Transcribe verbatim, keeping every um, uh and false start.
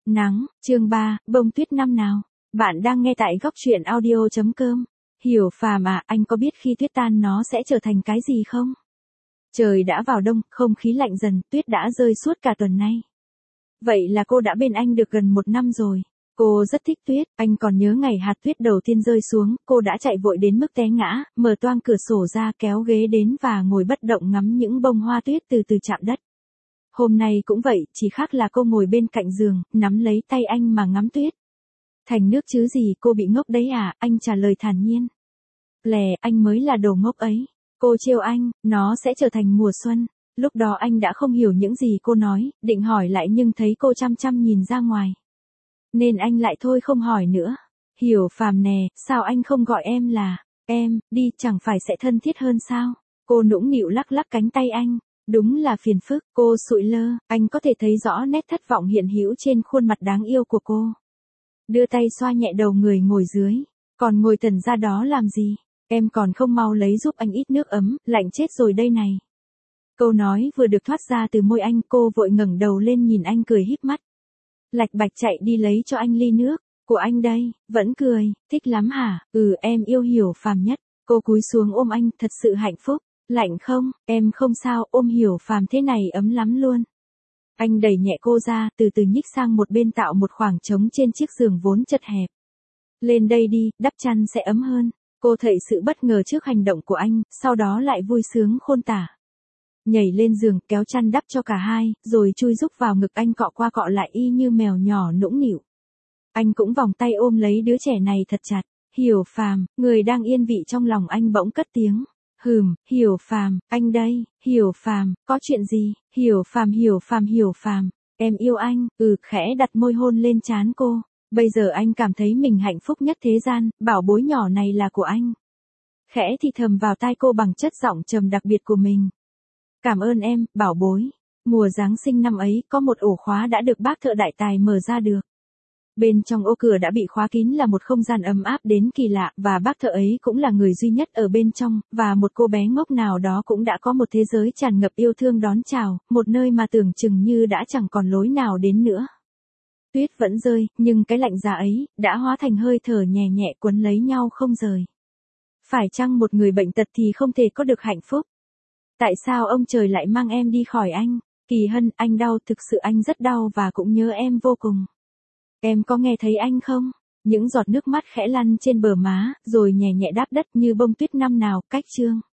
Nắng, chương ba, bông tuyết năm nào. Bạn đang nghe tại góc truyện audio chấm com. Hiểu Phàm à, anh có biết khi tuyết tan nó sẽ trở thành cái gì không? Trời đã vào đông, không khí lạnh dần, tuyết đã rơi suốt cả tuần nay. Vậy là cô đã bên anh được gần một năm rồi. Cô rất thích tuyết, anh còn nhớ ngày hạt tuyết đầu tiên rơi xuống, cô đã chạy vội đến mức té ngã, mở toang cửa sổ ra kéo ghế đến và ngồi bất động ngắm những bông hoa tuyết từ từ chạm đất. Hôm nay cũng vậy, chỉ khác là cô ngồi bên cạnh giường, nắm lấy tay anh mà ngắm tuyết. Thành nước chứ gì, cô bị ngốc đấy à, anh trả lời thản nhiên. Lè, anh mới là đồ ngốc ấy. Cô trêu anh, nó sẽ trở thành mùa xuân. Lúc đó anh đã không hiểu những gì cô nói, định hỏi lại nhưng thấy cô chăm chăm nhìn ra ngoài. Nên anh lại thôi không hỏi nữa. Hiểu Phàm nè, sao anh không gọi em là, em, đi, chẳng phải sẽ thân thiết hơn sao? Cô nũng nịu lắc lắc cánh tay anh. Đúng là phiền phức, cô sụi lơ, anh có thể thấy rõ nét thất vọng hiện hữu trên khuôn mặt đáng yêu của cô. Đưa tay xoa nhẹ đầu người ngồi dưới, còn ngồi tần ra đó làm gì, em còn không mau lấy giúp anh ít nước ấm, lạnh chết rồi đây này. Câu nói vừa được thoát ra từ môi anh, cô vội ngẩng đầu lên nhìn anh cười híp mắt. Lạch bạch chạy đi lấy cho anh ly nước, của anh đây, vẫn cười, thích lắm hả, ừ em yêu Hiểu Phàm nhất, cô cúi xuống ôm anh, thật sự hạnh phúc. Lạnh không, em không sao, ôm Hiểu Phàm thế này ấm lắm luôn. Anh đẩy nhẹ cô ra, từ từ nhích sang một bên tạo một khoảng trống trên chiếc giường vốn chật hẹp. Lên đây đi, đắp chăn sẽ ấm hơn. Cô thấy sự bất ngờ trước hành động của anh, sau đó lại vui sướng khôn tả. Nhảy lên giường, kéo chăn đắp cho cả hai, rồi chui rúc vào ngực anh cọ qua cọ lại y như mèo nhỏ nũng nịu. Anh cũng vòng tay ôm lấy đứa trẻ này thật chặt. Hiểu Phàm, người đang yên vị trong lòng anh bỗng cất tiếng. Hừm, Hiểu Phàm, anh đây, Hiểu Phàm, có chuyện gì? Hiểu Phàm, Hiểu Phàm, Hiểu Phàm, em yêu anh, ừ, khẽ đặt môi hôn lên trán cô. Bây giờ anh cảm thấy mình hạnh phúc nhất thế gian, bảo bối nhỏ này là của anh. Khẽ thì thầm vào tai cô bằng chất giọng trầm đặc biệt của mình. Cảm ơn em, bảo bối. Mùa Giáng sinh năm ấy, có một ổ khóa đã được bác thợ đại tài mở ra được. Bên trong ô cửa đã bị khóa kín là một không gian ấm áp đến kỳ lạ, và bác thợ ấy cũng là người duy nhất ở bên trong, và một cô bé ngốc nào đó cũng đã có một thế giới tràn ngập yêu thương đón chào, một nơi mà tưởng chừng như đã chẳng còn lối nào đến nữa. Tuyết vẫn rơi, nhưng cái lạnh giá ấy, đã hóa thành hơi thở nhẹ nhẹ quấn lấy nhau không rời. Phải chăng một người bệnh tật thì không thể có được hạnh phúc? Tại sao ông trời lại mang em đi khỏi anh? Kỳ Hân, anh đau, thực sự anh rất đau và cũng nhớ em vô cùng. Em có nghe thấy anh không? Những giọt nước mắt khẽ lăn trên bờ má, rồi nhẹ nhẹ đáp đất như bông tuyết năm nào, cách chương.